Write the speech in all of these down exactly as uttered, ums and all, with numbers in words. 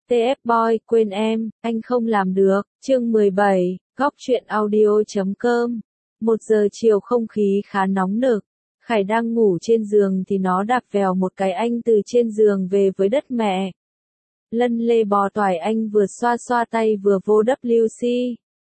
tê ép Boy, quên em, anh không làm được. Chương mười bảy, góc truyện audio chấm com. Một giờ chiều không khí khá nóng nực. Khải đang ngủ trên giường thì nó đạp vèo một cái anh từ trên giường về với đất mẹ. Lân lê bò toài anh vừa xoa xoa tay vừa vô vê kép xê.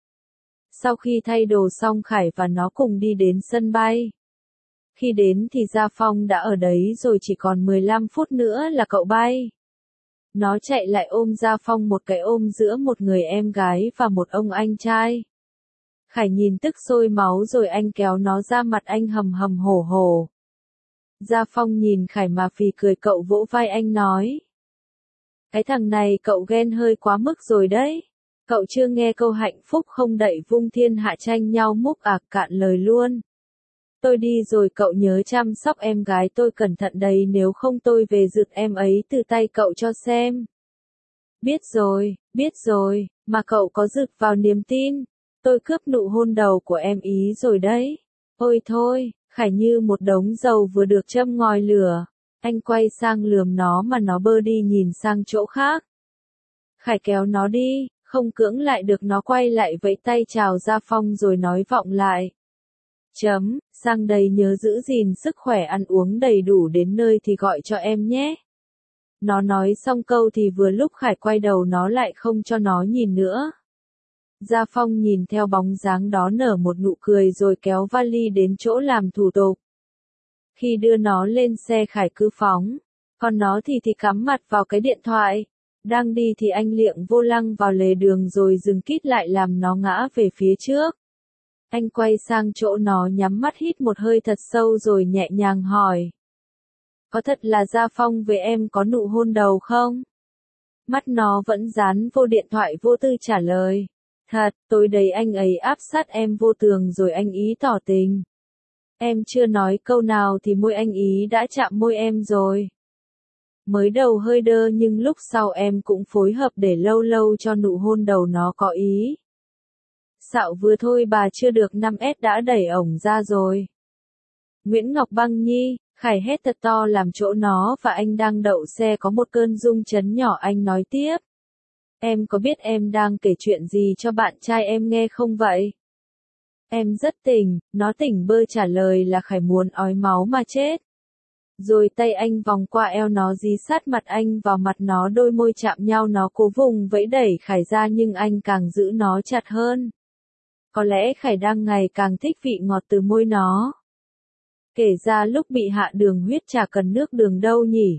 Sau khi thay đồ xong Khải và nó cùng đi đến sân bay. Khi đến thì Gia Phong đã ở đấy rồi, chỉ còn mười lăm phút nữa là cậu bay. Nó chạy lại ôm Gia Phong một cái ôm giữa một người em gái và một ông anh trai. Khải nhìn tức sôi máu rồi anh kéo nó ra mặt anh hầm hầm hổ hổ. Gia Phong nhìn Khải mà phì cười, cậu vỗ vai anh nói. Cái thằng này cậu ghen hơi quá mức rồi đấy. Cậu chưa nghe câu hạnh phúc không đậy vung thiên hạ tranh nhau múc ạc, cạn lời luôn. Tôi đi rồi, cậu nhớ chăm sóc em gái tôi cẩn thận đấy, nếu không tôi về rượt em ấy từ tay cậu cho xem. Biết rồi, biết rồi, mà cậu có rực vào niềm tin. Tôi cướp nụ hôn đầu của em ý rồi đấy. Ôi thôi, Khải như một đống dầu vừa được châm ngòi lửa. Anh quay sang lườm nó mà nó bơ đi nhìn sang chỗ khác. Khải kéo nó đi, không cưỡng lại được, nó quay lại vẫy tay chào Gia Phong rồi nói vọng lại. Chấm, sang đây nhớ giữ gìn sức khỏe, ăn uống đầy đủ, đến nơi thì gọi cho em nhé. Nó nói xong câu thì vừa lúc Khải quay đầu nó lại không cho nó nhìn nữa. Gia Phong nhìn theo bóng dáng đó nở một nụ cười rồi kéo vali đến chỗ làm thủ tục. Khi đưa nó lên xe Khải cứ phóng, còn nó thì thì cắm mặt vào cái điện thoại. Đang đi thì anh liệng vô lăng vào lề đường rồi dừng kít lại làm nó ngã về phía trước. Anh quay sang chỗ nó, nhắm mắt hít một hơi thật sâu rồi nhẹ nhàng hỏi. Có thật là Gia Phong với em có nụ hôn đầu không? Mắt nó vẫn dán vô điện thoại vô tư trả lời. Thật, tối đấy anh ấy áp sát em vô tường rồi anh ý tỏ tình. Em chưa nói câu nào thì môi anh ý đã chạm môi em rồi. Mới đầu hơi đơ nhưng lúc sau em cũng phối hợp để lâu lâu cho nụ hôn đầu nó có ý. Xạo vừa thôi bà chưa được năm S đã đẩy ổng ra rồi. Nguyễn Ngọc Băng Nhi, Khải hét thật to làm chỗ nó và anh đang đậu xe có một cơn rung chấn nhỏ. Anh nói tiếp. Em có biết em đang kể chuyện gì cho bạn trai em nghe không vậy? Em rất tỉnh, nó tỉnh bơ trả lời là Khải muốn ói máu mà chết. Rồi tay anh vòng qua eo nó dí sát mặt anh vào mặt nó, đôi môi chạm nhau, nó cố vùng vẫy đẩy Khải ra nhưng anh càng giữ nó chặt hơn. Có lẽ Khải đang ngày càng thích vị ngọt từ môi nó. Kể ra lúc bị hạ đường huyết chả cần nước đường đâu nhỉ.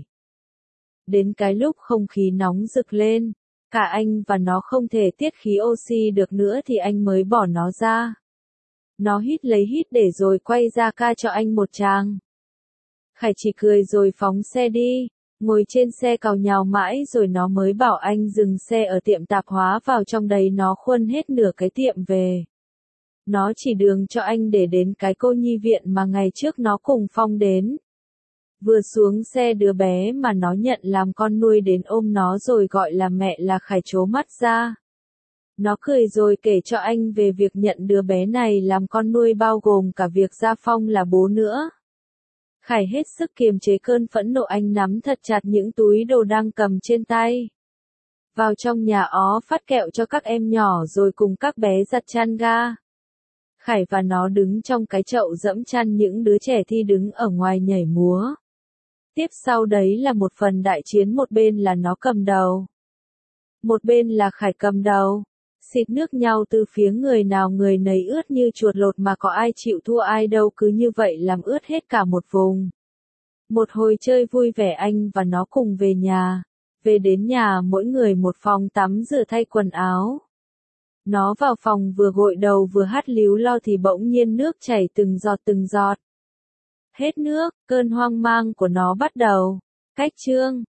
Đến cái lúc không khí nóng rực lên, cả anh và nó không thể tiết khí oxy được nữa thì anh mới bỏ nó ra. Nó hít lấy hít để rồi quay ra ca cho anh một tràng. Khải chỉ cười rồi phóng xe đi, ngồi trên xe càu nhào mãi rồi nó mới bảo anh dừng xe ở tiệm tạp hóa, vào trong đấy nó khuân hết nửa cái tiệm về. Nó chỉ đường cho anh để đến cái cô nhi viện mà ngày trước nó cùng Phong đến. Vừa xuống xe đứa bé mà nó nhận làm con nuôi đến ôm nó rồi gọi là mẹ là Khải trố mắt ra. Nó cười rồi kể cho anh về việc nhận đứa bé này làm con nuôi, bao gồm cả việc Gia Phong là bố nữa. Khải hết sức kiềm chế cơn phẫn nộ, anh nắm thật chặt những túi đồ đang cầm trên tay. Vào trong nhà ó phát kẹo cho các em nhỏ rồi cùng các bé giặt chăn ga. Khải và nó đứng trong cái chậu dẫm chăn, những đứa trẻ thi đứng ở ngoài nhảy múa. Tiếp sau đấy là một phần đại chiến, một bên là nó cầm đầu, một bên là Khải cầm đầu. Xịt nước nhau từ phía người nào người nấy ướt như chuột lột mà có ai chịu thua ai đâu, cứ như vậy làm ướt hết cả một vùng. Một hồi chơi vui vẻ anh và nó cùng về nhà. Về đến nhà mỗi người một phòng tắm rửa thay quần áo. Nó vào phòng vừa gội đầu vừa hắt líu lo thì bỗng nhiên nước chảy từng giọt từng giọt. Hết nước, cơn hoang mang của nó bắt đầu. Cách chương